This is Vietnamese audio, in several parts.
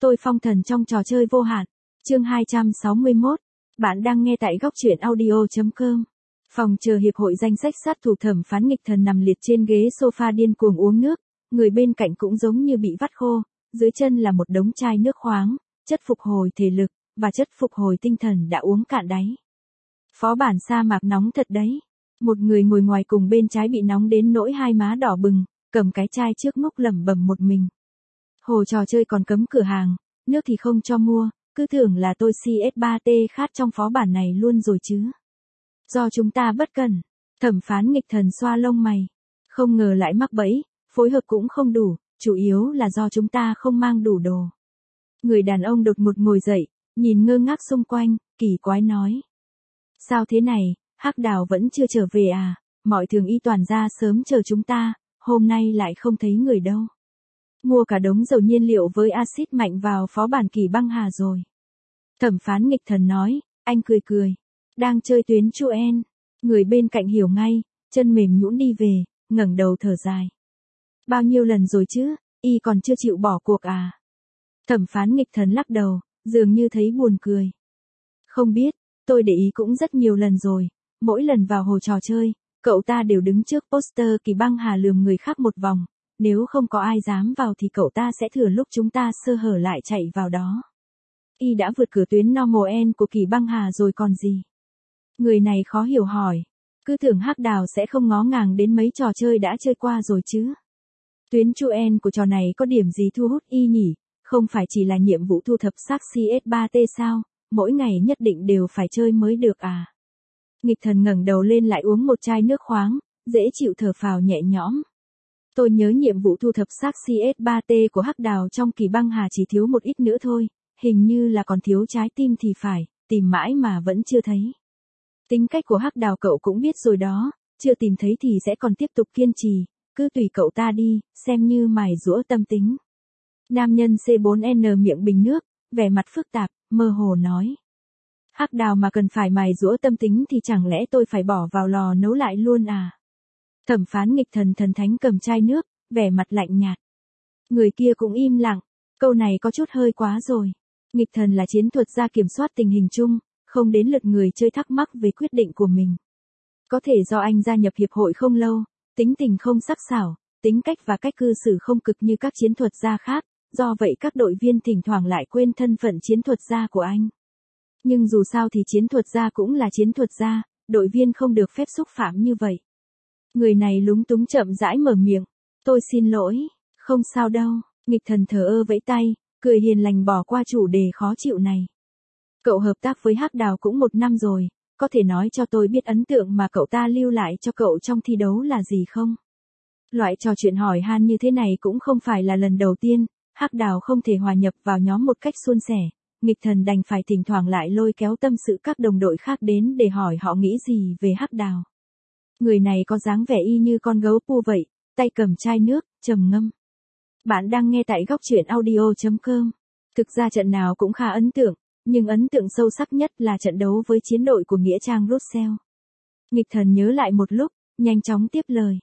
Tôi phong thần trong trò chơi vô hạn. Chương 261. Bạn đang nghe tại góc truyện audio.com. Phòng chờ hiệp hội danh sách sát thủ thẩm phán nghịch thần nằm liệt trên ghế sofa điên cuồng uống nước, người bên cạnh cũng giống như bị vắt khô, dưới chân là một đống chai nước khoáng, chất phục hồi thể lực, và chất phục hồi tinh thần đã uống cạn đáy. Phó bản sa mạc nóng thật đấy. Một người ngồi ngoài cùng bên trái bị nóng đến nỗi hai má đỏ bừng, cầm cái chai trước múc lẩm bẩm một mình. Hồ trò chơi còn cấm cửa hàng, nước thì không cho mua, cứ tưởng là tôi CS3T khát trong phó bản này luôn rồi chứ. Do chúng ta bất cẩn, thẩm phán nghịch thần xoa lông mày. Không ngờ lại mắc bẫy, phối hợp cũng không đủ, chủ yếu là do chúng ta không mang đủ đồ. Người đàn ông đột ngột ngồi dậy, nhìn ngơ ngác xung quanh, kỳ quái nói. Sao thế này, Hắc Đào vẫn chưa trở về à, mọi thường y toàn ra sớm chờ chúng ta, hôm nay lại không thấy người đâu. Mua cả đống dầu nhiên liệu với axit mạnh vào phó bản Kỳ Băng Hà rồi. Thẩm phán nghịch thần nói, anh cười cười. Đang chơi tuyến Chuen. Người bên cạnh hiểu ngay, chân mềm nhũn đi về, ngẩng đầu thở dài. Bao nhiêu lần rồi chứ, y còn chưa chịu bỏ cuộc à? Thẩm phán nghịch thần lắc đầu, dường như thấy buồn cười. Không biết, tôi để ý cũng rất nhiều lần rồi, mỗi lần vào hồ trò chơi, cậu ta đều đứng trước poster Kỳ Băng Hà lườm người khác một vòng, nếu không có ai dám vào thì cậu ta sẽ thừa lúc chúng ta sơ hở lại chạy vào đó. Y đã vượt cửa tuyến normal end của Kỳ Băng Hà rồi còn gì. Người này khó hiểu hỏi, cứ tưởng Hắc Đào sẽ không ngó ngàng đến mấy trò chơi đã chơi qua rồi chứ. Tuyến Chuen của trò này có điểm gì thu hút y nhỉ, không phải chỉ là nhiệm vụ thu thập xác CS3T sao, mỗi ngày nhất định đều phải chơi mới được à. Nghịch thần ngẩng đầu lên lại uống một chai nước khoáng, dễ chịu thở phào nhẹ nhõm. Tôi nhớ nhiệm vụ thu thập xác CS3T của Hắc Đào trong Kỳ Băng Hà chỉ thiếu một ít nữa thôi, hình như là còn thiếu trái tim thì phải, tìm mãi mà vẫn chưa thấy. Tính cách của Hắc Đào cậu cũng biết rồi đó, chưa tìm thấy thì sẽ còn tiếp tục kiên trì, cứ tùy cậu ta đi, xem như mài giũa tâm tính. Nam nhân C4N miệng bình nước, vẻ mặt phức tạp, mơ hồ nói. Hắc Đào mà cần phải mài giũa tâm tính thì chẳng lẽ tôi phải bỏ vào lò nấu lại luôn à? Thẩm phán nghịch thần thần thánh cầm chai nước, vẻ mặt lạnh nhạt. Người kia cũng im lặng, câu này có chút hơi quá rồi. Nghịch thần là chiến thuật gia kiểm soát tình hình chung, không đến lượt người chơi thắc mắc về quyết định của mình. Có thể do anh gia nhập hiệp hội không lâu, tính tình không sắc sảo, tính cách và cách cư xử không cực như các chiến thuật gia khác, do vậy các đội viên thỉnh thoảng lại quên thân phận chiến thuật gia của anh. Nhưng dù sao thì chiến thuật gia cũng là chiến thuật gia, đội viên không được phép xúc phạm như vậy. Người này lúng túng chậm rãi mở miệng, tôi xin lỗi, không sao đâu, nghịch thần thờ ơ vẫy tay, cười hiền lành bỏ qua chủ đề khó chịu này. Cậu hợp tác với Hắc Đào cũng 1 năm rồi, có thể nói cho tôi biết ấn tượng mà cậu ta lưu lại cho cậu trong thi đấu là gì không? Loại trò chuyện hỏi han như thế này cũng không phải là lần đầu tiên, Hắc Đào không thể hòa nhập vào nhóm một cách suôn sẻ, nghịch thần đành phải thỉnh thoảng lại lôi kéo tâm sự các đồng đội khác đến để hỏi họ nghĩ gì về Hắc Đào. Người này có dáng vẻ y như con gấu pu vậy, tay cầm chai nước, trầm ngâm. Bạn đang nghe tại góc truyện audio.com. Thực ra trận nào cũng khá ấn tượng, nhưng ấn tượng sâu sắc nhất là trận đấu với chiến đội của Nghĩa Trang Russell. Nghịch thần nhớ lại một lúc, nhanh chóng tiếp lời.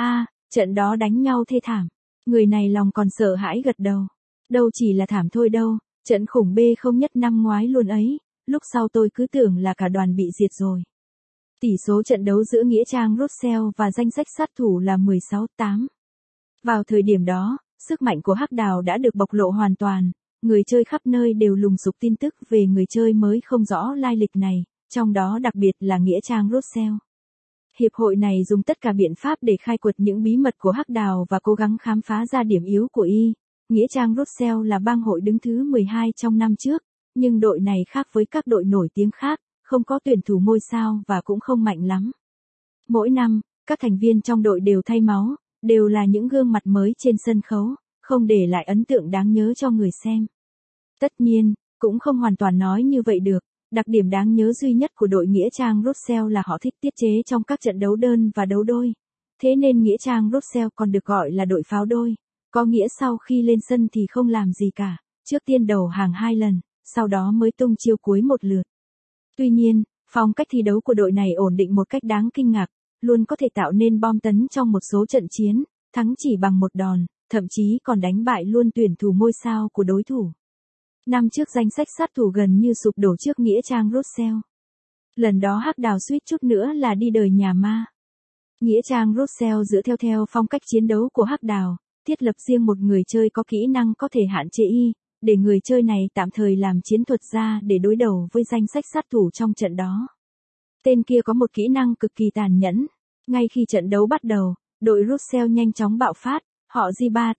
Trận đó đánh nhau thê thảm. Người này lòng còn sợ hãi gật đầu. Đâu chỉ là thảm thôi đâu, trận khủng B không nhất năm ngoái luôn ấy, lúc sau tôi cứ tưởng là cả đoàn bị diệt rồi. Tỷ số trận đấu giữa Nghĩa Trang Russell và danh sách sát thủ là 16-8. Vào thời điểm đó, sức mạnh của Hắc Đào đã được bộc lộ hoàn toàn, người chơi khắp nơi đều lùng sục tin tức về người chơi mới không rõ lai lịch này, trong đó đặc biệt là Nghĩa Trang Russell. Hiệp hội này dùng tất cả biện pháp để khai quật những bí mật của Hắc Đào và cố gắng khám phá ra điểm yếu của y. Nghĩa Trang Russell là bang hội đứng thứ 12 trong năm trước, nhưng đội này khác với các đội nổi tiếng khác, không có tuyển thủ ngôi sao và cũng không mạnh lắm. Mỗi năm, các thành viên trong đội đều thay máu, đều là những gương mặt mới trên sân khấu, không để lại ấn tượng đáng nhớ cho người xem. Tất nhiên, cũng không hoàn toàn nói như vậy được, đặc điểm đáng nhớ duy nhất của đội Nghĩa Trang Russell là họ thích tiết chế trong các trận đấu đơn và đấu đôi. Thế nên Nghĩa Trang Russell còn được gọi là đội pháo đôi, có nghĩa sau khi lên sân thì không làm gì cả, trước tiên đầu hàng 2 lần, sau đó mới tung chiêu cuối một lượt. Tuy nhiên, phong cách thi đấu của đội này ổn định một cách đáng kinh ngạc, luôn có thể tạo nên bom tấn trong một số trận chiến, thắng chỉ bằng một đòn, thậm chí còn đánh bại luôn tuyển thủ ngôi sao của đối thủ. Năm trước danh sách sát thủ gần như sụp đổ trước nghĩa trang Russell. Lần đó Hắc Đào suýt chút nữa là đi đời nhà ma. Nghĩa trang Russell dựa theo phong cách chiến đấu của Hắc Đào, thiết lập riêng một người chơi có kỹ năng có thể hạn chế y, để người chơi này tạm thời làm chiến thuật gia để đối đầu với danh sách sát thủ trong trận đó. Tên kia có một kỹ năng cực kỳ tàn nhẫn. Ngay khi trận đấu bắt đầu, đội Russell nhanh chóng bạo phát, họ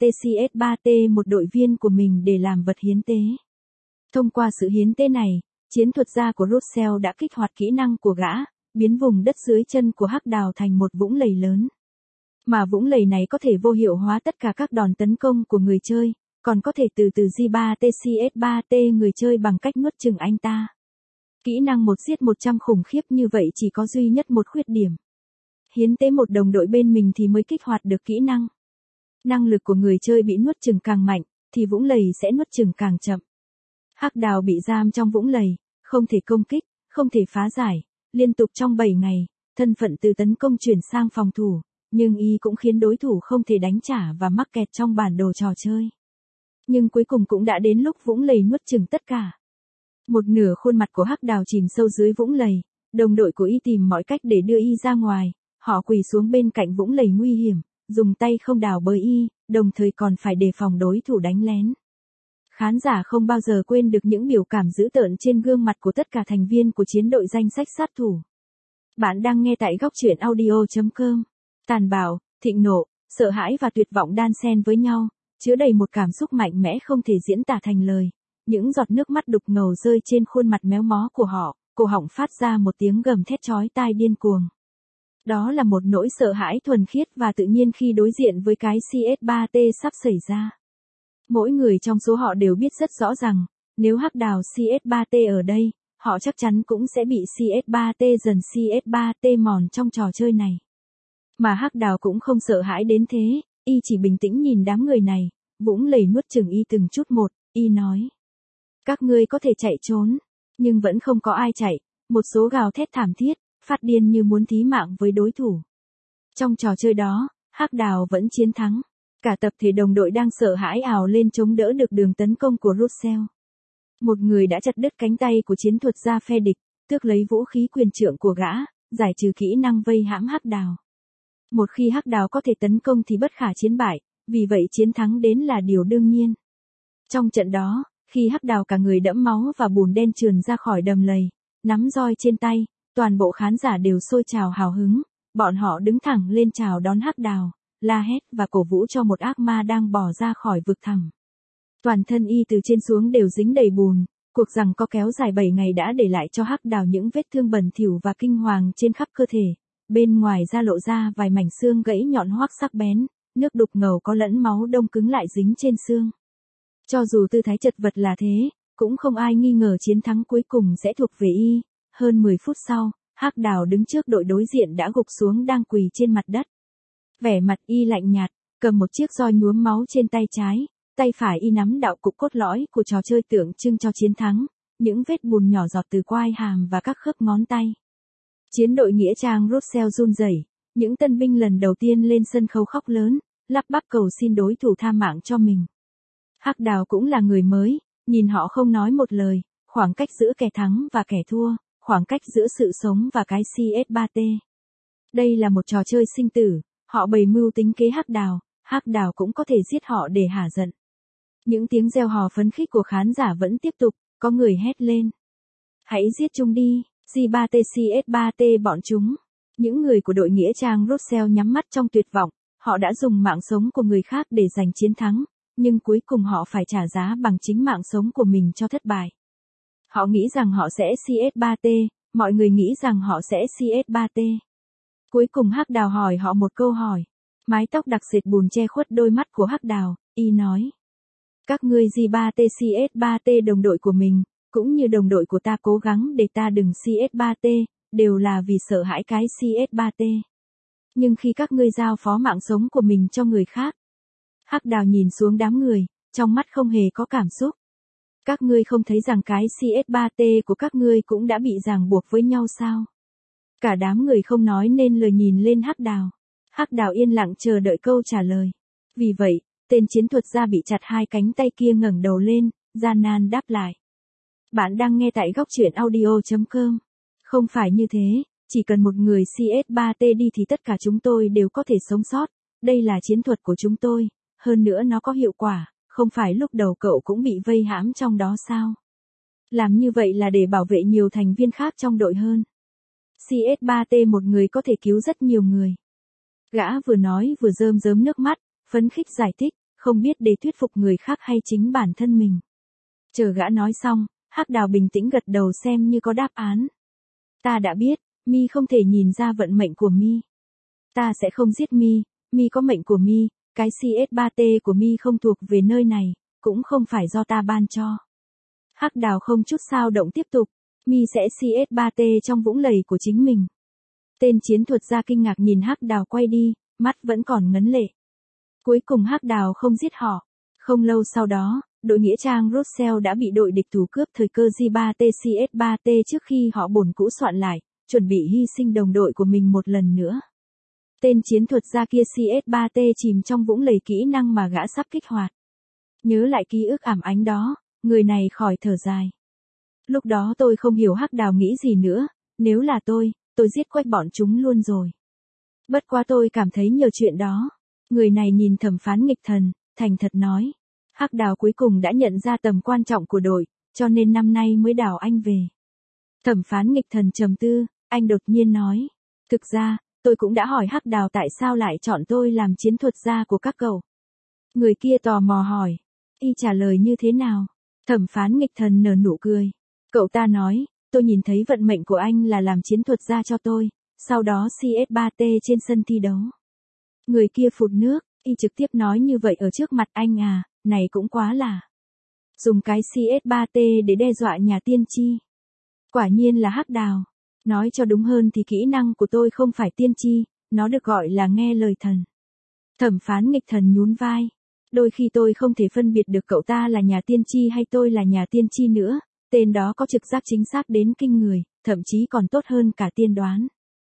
G3TCS3T một đội viên của mình để làm vật hiến tế. Thông qua sự hiến tế này, chiến thuật gia của Russell đã kích hoạt kỹ năng của gã, biến vùng đất dưới chân của Hắc Đào thành một vũng lầy lớn. Mà vũng lầy này có thể vô hiệu hóa tất cả các đòn tấn công của người chơi, còn có thể từ G3TCS3T người chơi bằng cách nuốt chửng anh ta. Kỹ năng 1 giết 100 khủng khiếp như vậy chỉ có duy nhất một khuyết điểm. Hiến tế một đồng đội bên mình thì mới kích hoạt được kỹ năng. Năng lực của người chơi bị nuốt chửng càng mạnh, thì vũng lầy sẽ nuốt chửng càng chậm. Hắc Đào bị giam trong vũng lầy, không thể công kích, không thể phá giải, liên tục trong 7 ngày, thân phận từ tấn công chuyển sang phòng thủ, nhưng y cũng khiến đối thủ không thể đánh trả và mắc kẹt trong bản đồ trò chơi. Nhưng cuối cùng cũng đã đến lúc vũng lầy nuốt chửng tất cả. Một nửa khuôn mặt của Hắc Đào chìm sâu dưới vũng lầy, đồng đội của y tìm mọi cách để đưa y ra ngoài, họ quỳ xuống bên cạnh vũng lầy nguy hiểm, dùng tay không đào bới y, đồng thời còn phải đề phòng đối thủ đánh lén. Khán giả không bao giờ quên được những biểu cảm dữ tợn trên gương mặt của tất cả thành viên của chiến đội danh sách sát thủ. Bạn đang nghe tại góc truyện audio.com. Tàn bạo, thịnh nộ, sợ hãi và tuyệt vọng đan xen với nhau, chứa đầy một cảm xúc mạnh mẽ không thể diễn tả thành lời. Những giọt nước mắt đục ngầu rơi trên khuôn mặt méo mó của họ, cổ họng phát ra một tiếng gầm thét chói tai điên cuồng. Đó là một nỗi sợ hãi thuần khiết và tự nhiên khi đối diện với cái CS3T sắp xảy ra. Mỗi người trong số họ đều biết rất rõ rằng, nếu Hắc Đào CS3T ở đây, họ chắc chắn cũng sẽ bị CS3T dần CS3T mòn trong trò chơi này. Mà Hắc Đào cũng không sợ hãi đến thế, y chỉ bình tĩnh nhìn đám người này, vũng lầy nuốt chửng y từng chút một, y nói. Các ngươi có thể chạy trốn, nhưng vẫn không có ai chạy, một số gào thét thảm thiết, phát điên như muốn thí mạng với đối thủ. Trong trò chơi đó, Hắc Đào vẫn chiến thắng. Cả tập thể đồng đội đang sợ hãi ào lên chống đỡ được đường tấn công của Russell. Một người đã chặt đứt cánh tay của chiến thuật gia phe địch, tước lấy vũ khí quyền trượng của gã, giải trừ kỹ năng vây hãm Hắc Đào. Một khi Hắc Đào có thể tấn công thì bất khả chiến bại, vì vậy chiến thắng đến là điều đương nhiên. Trong trận đó, khi Hắc Đào cả người đẫm máu và bùn đen trườn ra khỏi đầm lầy, nắm roi trên tay, toàn bộ khán giả đều sôi trào hào hứng, bọn họ đứng thẳng lên chào đón Hắc Đào, la hét và cổ vũ cho một ác ma đang bò ra khỏi vực thẳm. Toàn thân y từ trên xuống đều dính đầy bùn, cuộc giằng co kéo dài 7 ngày đã để lại cho Hắc Đào những vết thương bẩn thỉu và kinh hoàng trên khắp cơ thể, bên ngoài da lộ ra vài mảnh xương gãy nhọn hoắt sắc bén, nước đục ngầu có lẫn máu đông cứng lại dính trên xương. Cho dù tư thái chật vật là thế, cũng không ai nghi ngờ chiến thắng cuối cùng sẽ thuộc về y. Hơn 10 phút sau, Hắc Đào đứng trước đội đối diện đã gục xuống đang quỳ trên mặt đất. Vẻ mặt y lạnh nhạt, cầm một chiếc roi nhuốm máu trên tay trái, tay phải y nắm đạo cụ cốt lõi của trò chơi tượng trưng cho chiến thắng, những vết bùn nhỏ giọt từ quai hàm và các khớp ngón tay. Chiến đội nghĩa trang Russell run rẩy, những tân binh lần đầu tiên lên sân khấu khóc lớn, lắp bắp cầu xin đối thủ tha mạng cho mình. Hắc Đào cũng là người mới, nhìn họ không nói một lời, khoảng cách giữa kẻ thắng và kẻ thua, khoảng cách giữa sự sống và cái CS3T. Đây là một trò chơi sinh tử, họ bày mưu tính kế Hắc Đào cũng có thể giết họ để hả giận. Những tiếng reo hò phấn khích của khán giả vẫn tiếp tục, có người hét lên. Hãy giết chúng đi, G3TCS3T bọn chúng. Những người của đội nghĩa trang Russell nhắm mắt trong tuyệt vọng, họ đã dùng mạng sống của người khác để giành chiến thắng, nhưng cuối cùng họ phải trả giá bằng chính mạng sống của mình cho thất bại. Họ nghĩ rằng họ sẽ CS3T, mọi người nghĩ rằng họ sẽ CS3T. Cuối cùng Hắc Đào hỏi họ một câu hỏi. Mái tóc đặc sệt bùn che khuất đôi mắt của Hắc Đào, y nói. Các ngươi G3TCS3T đồng đội của mình, cũng như đồng đội của ta cố gắng để ta đừng CS3T, đều là vì sợ hãi cái CS3T. Nhưng khi các ngươi giao phó mạng sống của mình cho người khác. Hắc Đào nhìn xuống đám người, trong mắt không hề có cảm xúc. Các ngươi không thấy rằng cái CS3T của các ngươi cũng đã bị ràng buộc với nhau sao? Cả đám người không nói nên lời nhìn lên Hắc Đào. Hắc Đào yên lặng chờ đợi câu trả lời. Vì vậy, tên chiến thuật gia bị chặt hai cánh tay kia ngẩng đầu lên, gian nan đáp lại. Bạn đang nghe tại góc truyện audio.com. Không phải như thế, chỉ cần một người CS3T đi thì tất cả chúng tôi đều có thể sống sót. Đây là chiến thuật của chúng tôi, hơn nữa nó có hiệu quả, không phải lúc đầu cậu cũng bị vây hãm trong đó sao? Làm như vậy là để bảo vệ nhiều thành viên khác trong đội hơn. CS3T một người có thể cứu rất nhiều người. Gã vừa nói vừa rơm rớm nước mắt, phấn khích giải thích, không biết để thuyết phục người khác hay chính bản thân mình. Chờ gã nói xong, Hắc Đào bình tĩnh gật đầu xem như có đáp án. Ta đã biết, Mi không thể nhìn ra vận mệnh của Mi. Ta sẽ không giết Mi, Mi có mệnh của Mi, cái CS3T của Mi không thuộc về nơi này, cũng không phải do ta ban cho. Hắc Đào không chút sao động tiếp tục, Mi sẽ CS3T trong vũng lầy của chính mình. Tên chiến thuật gia kinh ngạc nhìn Hắc Đào quay đi, mắt vẫn còn ngấn lệ. Cuối cùng Hắc Đào không giết họ. Không lâu sau đó, đội nghĩa trang Rothschild đã bị đội địch thủ cướp thời cơ J3T CS3T trước khi họ bổn cũ soạn lại, chuẩn bị hy sinh đồng đội của mình một lần nữa. Tên chiến thuật gia kia CS3T chìm trong vũng lầy kỹ năng mà gã sắp kích hoạt. Nhớ lại ký ức ảm ánh đó, người này khỏi thở dài. Lúc đó tôi không hiểu Hắc Đào nghĩ gì nữa, nếu là tôi giết quách bọn chúng luôn rồi. Bất quá tôi cảm thấy nhiều chuyện đó. Người này nhìn thẩm phán nghịch thần, thành thật nói. Hắc Đào cuối cùng đã nhận ra tầm quan trọng của đội, cho nên năm nay mới đào anh về. Thẩm phán nghịch thần trầm tư, anh đột nhiên nói. Thực ra, tôi cũng đã hỏi Hắc Đào tại sao lại chọn tôi làm chiến thuật gia của các cậu. Người kia tò mò hỏi. Y trả lời như thế nào? Thẩm phán nghịch thần nở nụ cười. Cậu ta nói, tôi nhìn thấy vận mệnh của anh là làm chiến thuật gia cho tôi, sau đó CS3T trên sân thi đấu. Người kia phụt nước, Y trực tiếp nói như vậy ở trước mặt anh à, này cũng quá là. Dùng cái CS3T để đe dọa nhà tiên tri. Quả nhiên là Hắc Đào. Nói cho đúng hơn thì kỹ năng của tôi không phải tiên tri, nó được gọi là nghe lời thần. Thẩm phán nghịch thần nhún vai. Đôi khi tôi không thể phân biệt được cậu ta là nhà tiên tri hay tôi là nhà tiên tri nữa, tên đó có trực giác chính xác đến kinh người, thậm chí còn tốt hơn cả tiên đoán.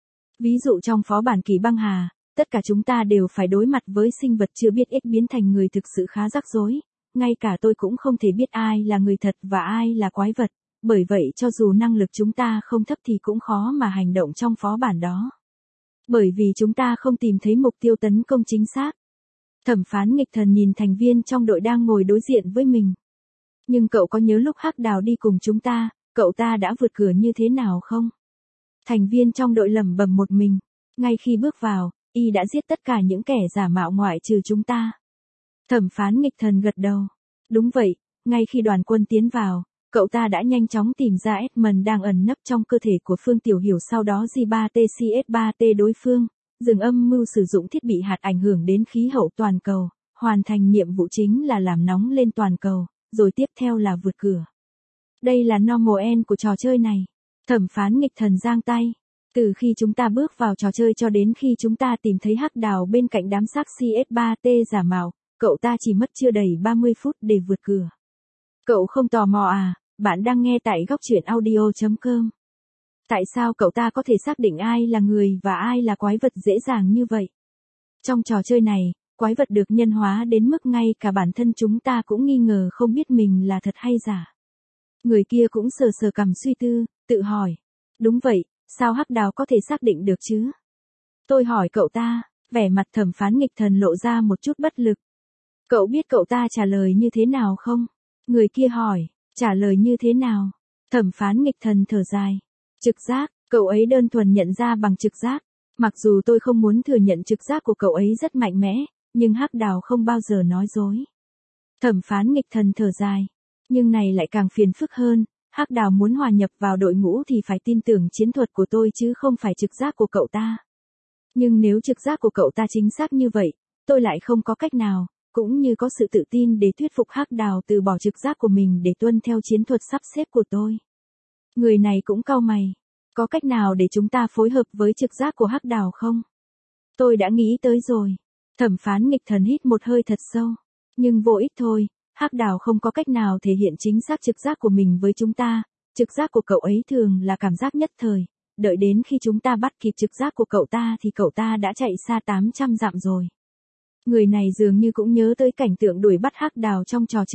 Ví dụ trong phó bản Kỳ Băng Hà, tất cả chúng ta đều phải đối mặt với sinh vật chưa biết ít biến thành người thực sự khá rắc rối, ngay cả tôi cũng không thể biết ai là người thật và ai là quái vật, bởi vậy cho dù năng lực chúng ta không thấp thì cũng khó mà hành động trong phó bản đó. Bởi vì chúng ta không tìm thấy mục tiêu tấn công chính xác. Thẩm phán nghịch thần nhìn thành viên trong đội đang ngồi đối diện với mình. Nhưng cậu có nhớ lúc Hắc Đào đi cùng chúng ta, cậu ta đã vượt cửa như thế nào không? Thành viên trong đội lẩm bẩm một mình. Ngay khi bước vào, Y đã giết tất cả những kẻ giả mạo ngoại trừ chúng ta. Thẩm phán nghịch thần gật đầu. Đúng vậy, ngay khi đoàn quân tiến vào, cậu ta đã nhanh chóng tìm ra Edmund đang ẩn nấp trong cơ thể của Phương Tiểu Hiểu, sau đó J3T CS3T đối phương, dừng âm mưu sử dụng thiết bị hạt ảnh hưởng đến khí hậu toàn cầu, hoàn thành nhiệm vụ chính là làm nóng lên toàn cầu, rồi tiếp theo là vượt cửa. Đây là normal end của trò chơi này. Thẩm phán nghịch thần giang tay. Từ khi chúng ta bước vào trò chơi cho đến khi chúng ta tìm thấy Hắc Đào bên cạnh đám xác CS3T giả mạo, cậu ta chỉ mất chưa đầy 30 phút để vượt cửa. Cậu không tò mò à? Bạn đang nghe tại góc truyện audio.com. Tại sao cậu ta có thể xác định ai là người và ai là quái vật dễ dàng như vậy? Trong trò chơi này, quái vật được nhân hóa đến mức ngay cả bản thân chúng ta cũng nghi ngờ không biết mình là thật hay giả. Người kia cũng sờ sờ cằm suy tư, tự hỏi. Đúng vậy, sao Hắc Đào có thể xác định được chứ? Tôi hỏi cậu ta, vẻ mặt thẩm phán nghịch thần lộ ra một chút bất lực. Cậu biết cậu ta trả lời như thế nào không? Người kia hỏi, trả lời như thế nào? Thẩm phán nghịch thần thở dài. Trực giác, cậu ấy đơn thuần nhận ra bằng trực giác. Mặc dù tôi không muốn thừa nhận trực giác của cậu ấy rất mạnh mẽ, nhưng Hắc Đào không bao giờ nói dối. Thẩm phán nghịch thần thở dài. Nhưng này lại càng phiền phức hơn, Hắc Đào muốn hòa nhập vào đội ngũ thì phải tin tưởng chiến thuật của tôi chứ không phải trực giác của cậu ta. Nhưng nếu trực giác của cậu ta chính xác như vậy, tôi lại không có cách nào, cũng như có sự tự tin để thuyết phục Hắc Đào từ bỏ trực giác của mình để tuân theo chiến thuật sắp xếp của tôi. Người này cũng cau mày. Có cách nào để chúng ta phối hợp với trực giác của Hắc Đào không? Tôi đã nghĩ tới rồi. Thẩm phán nghịch thần hít một hơi thật sâu. Nhưng vô ích thôi, Hắc Đào không có cách nào thể hiện chính xác trực giác của mình với chúng ta. Trực giác của cậu ấy thường là cảm giác nhất thời. Đợi đến khi chúng ta bắt kịp trực giác của cậu ta thì cậu ta đã chạy xa 800 dặm rồi. Người này dường như cũng nhớ tới cảnh tượng đuổi bắt Hắc Đào trong trò chơi,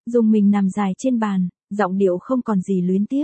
dùng mình nằm dài trên bàn, giọng điệu không còn gì luyến tiếc.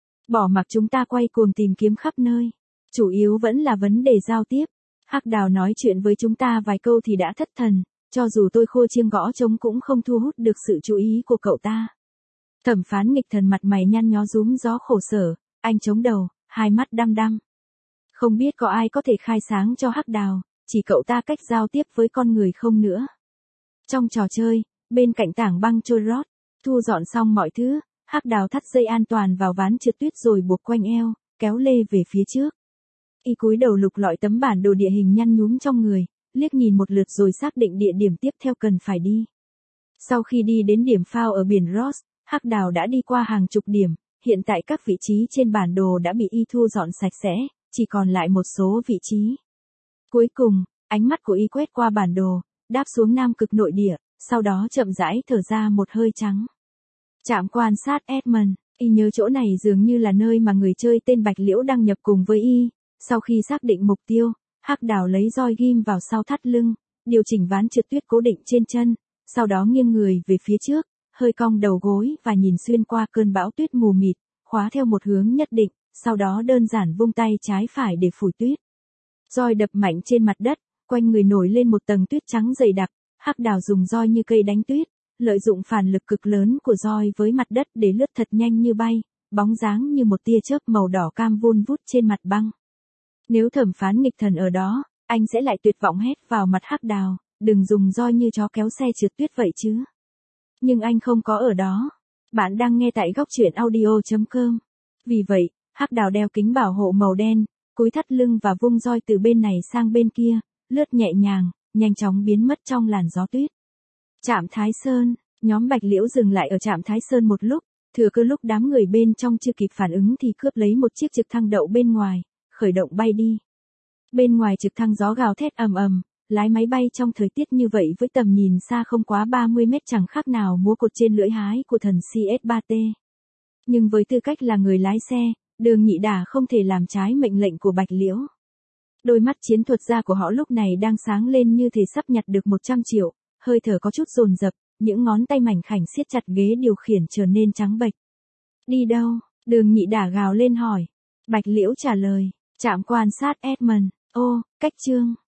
Bỏ mặc chúng ta quay cuồng tìm kiếm khắp nơi. Chủ yếu vẫn là vấn đề giao tiếp. Hắc Đào nói chuyện với chúng ta vài câu thì đã thất thần, cho dù tôi khua chiêng gõ trống cũng không thu hút được sự chú ý của cậu ta. Thẩm Phán Nghịch Thần mặt mày nhăn nhó rúm gió khổ sở, anh chống đầu, hai mắt đăm đăm. Không biết có ai có thể khai sáng cho Hắc Đào, chỉ cậu ta cách giao tiếp với con người không nữa. Trong trò chơi, bên cạnh tảng băng trôi rót, thu dọn xong mọi thứ, Hắc Đào thắt dây an toàn vào ván trượt tuyết rồi buộc quanh eo, kéo lê về phía trước. Y cúi đầu lục lọi tấm bản đồ địa hình nhăn nhúm trong người, liếc nhìn một lượt rồi xác định địa điểm tiếp theo cần phải đi. Sau khi đi đến điểm phao ở biển Ross, Hắc Đào đã đi qua hàng chục điểm, hiện tại các vị trí trên bản đồ đã bị y thu dọn sạch sẽ, chỉ còn lại một số vị trí. Cuối cùng, ánh mắt của y quét qua bản đồ, đáp xuống Nam Cực nội địa, sau đó chậm rãi thở ra một hơi trắng. Trạm quan sát Edmund, y nhớ chỗ này dường như là nơi mà người chơi tên Bạch Liễu đăng nhập cùng với y. Sau khi xác định mục tiêu, Hắc Đào lấy roi ghim vào sau thắt lưng, điều chỉnh ván trượt tuyết cố định trên chân, sau đó nghiêng người về phía trước, hơi cong đầu gối và nhìn xuyên qua cơn bão tuyết mù mịt, khóa theo một hướng nhất định, sau đó đơn giản vung tay trái phải để phủi tuyết. Roi đập mạnh trên mặt đất, quanh người nổi lên một tầng tuyết trắng dày đặc, Hắc Đào dùng roi như cây đánh tuyết, lợi dụng phản lực cực lớn của roi với mặt đất để lướt thật nhanh như bay, bóng dáng như một tia chớp màu đỏ cam vun vút trên mặt băng. Nếu Thẩm Phán Nghịch Thần ở đó, anh sẽ lại tuyệt vọng hét vào mặt Hắc Đào, đừng dùng roi như chó kéo xe trượt tuyết vậy chứ. Nhưng anh không có ở đó. Bạn đang nghe tại góc truyện audio.com. Vì vậy, Hắc Đào đeo kính bảo hộ màu đen, cúi thắt lưng và vung roi từ bên này sang bên kia, lướt nhẹ nhàng, nhanh chóng biến mất trong làn gió tuyết. Trạm Thái Sơn, nhóm Bạch Liễu dừng lại ở Trạm Thái Sơn một lúc, thừa cơ lúc đám người bên trong chưa kịp phản ứng thì cướp lấy một chiếc trực thăng đậu bên ngoài, khởi động bay đi. Bên ngoài trực thăng gió gào thét ầm ầm, lái máy bay trong thời tiết như vậy với tầm nhìn xa không quá 30 mét chẳng khác nào múa cột trên lưỡi hái của thần CS3T. Nhưng với tư cách là người lái xe, Đường Nhị Đả không thể làm trái mệnh lệnh của Bạch Liễu. Đôi mắt chiến thuật gia của họ lúc này đang sáng lên như thể sắp nhặt được 100 triệu, hơi thở có chút dồn dập, những ngón tay mảnh khảnh siết chặt ghế điều khiển trở nên trắng bệch. Đi đâu? Đường Nhị Đả gào lên hỏi. Bạch Liễu trả lời, trạm quan sát Edmund. Ô, cách Trương.